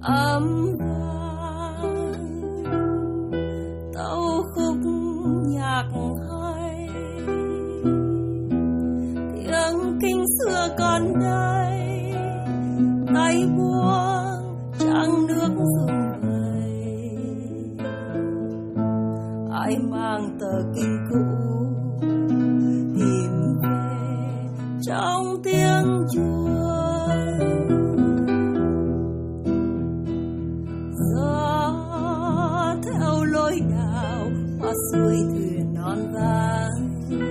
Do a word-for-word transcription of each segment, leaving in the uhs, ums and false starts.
âm vang tấu khúc nhạc hay, tiếng kinh xưa còn đây, tay buông trăng nước rung vầy. Ai mang tờ kinh cũ tìm về trong tiếng chuông, gió theo lối đào qua suối thuyền non vàng,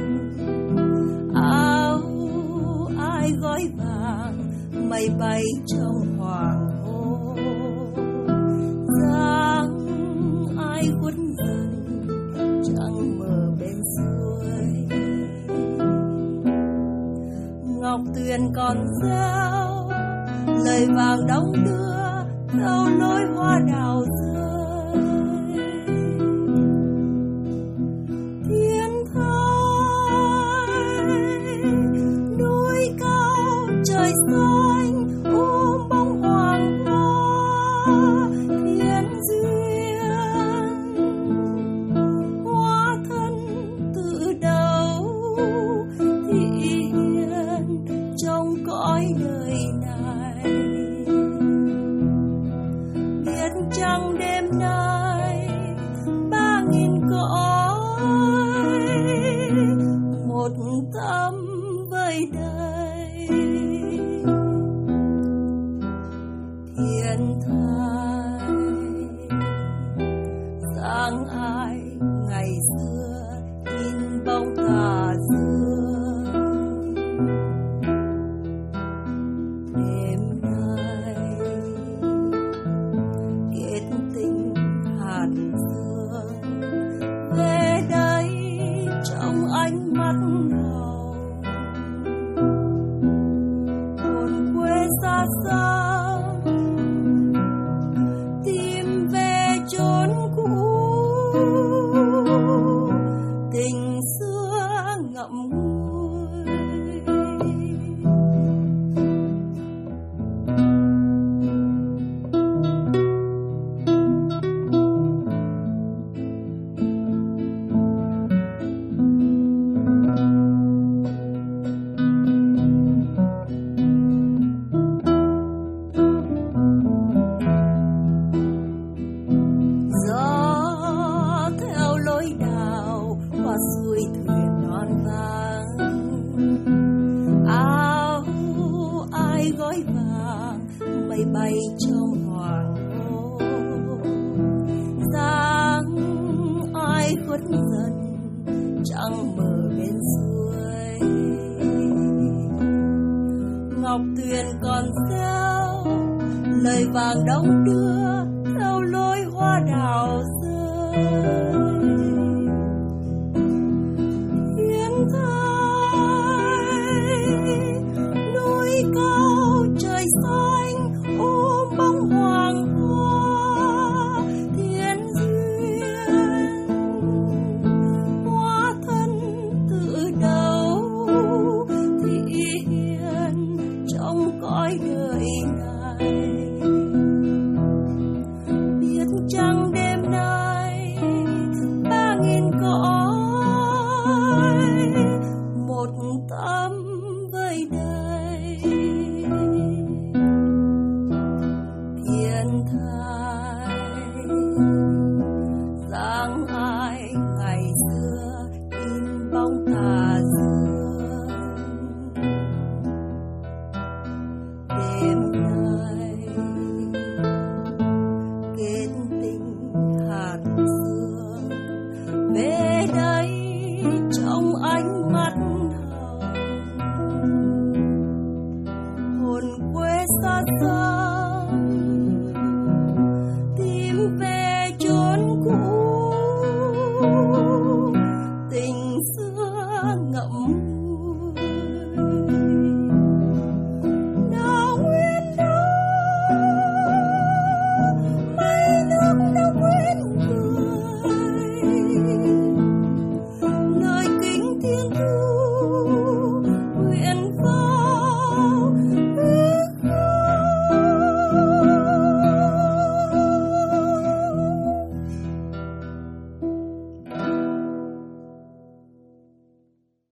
áo ai gói vàng mây bay trong hoàng hôn, dáng ai khuất dần trăng mờ bên suối. Ngọc Tuyền còn reo lời vàng đong đưa theo lối hoa đào rơi. Thiên thai núi cao trời xanh ôm bóng hoàng hoa, thiên duyên hóa thân tự đầu thị hiền trong cõi đời này. Biết chăng đêm nay ba nghìn cõi một tâm vơi đây. Thiên thai dáng ai ngày xưa in bóng tà dương, đêm nay kết tình hạt sương về đây trong ánh mắt hồng. Hồn quê xa xăm tìm về chốn cũ, tình xưa ngậm ngùi. Gió theo lối đào qua suối thuyền non vàng, áo ai gói vàng mây bay trong hoàng hôn, dáng ai khuất dần trăng mờ bên suối. Ngọc Tuyền còn reo lời vàng đong đưa theo lối hoa đào rơi. Thiên thai núi cao trời xanh ôm bóng hoàng hoa, thiên duyên hóa thân tự đầu thị hiền trong cõi đời này. Biết chăng đêm nay ba nghìn cõi một tâm vơi đây. Thiên thai dáng ai ngày xưa in bóng tà dương, đêm nay kết tình hạt sương về đây trong ánh mắt hồng. Hồn quê xa xa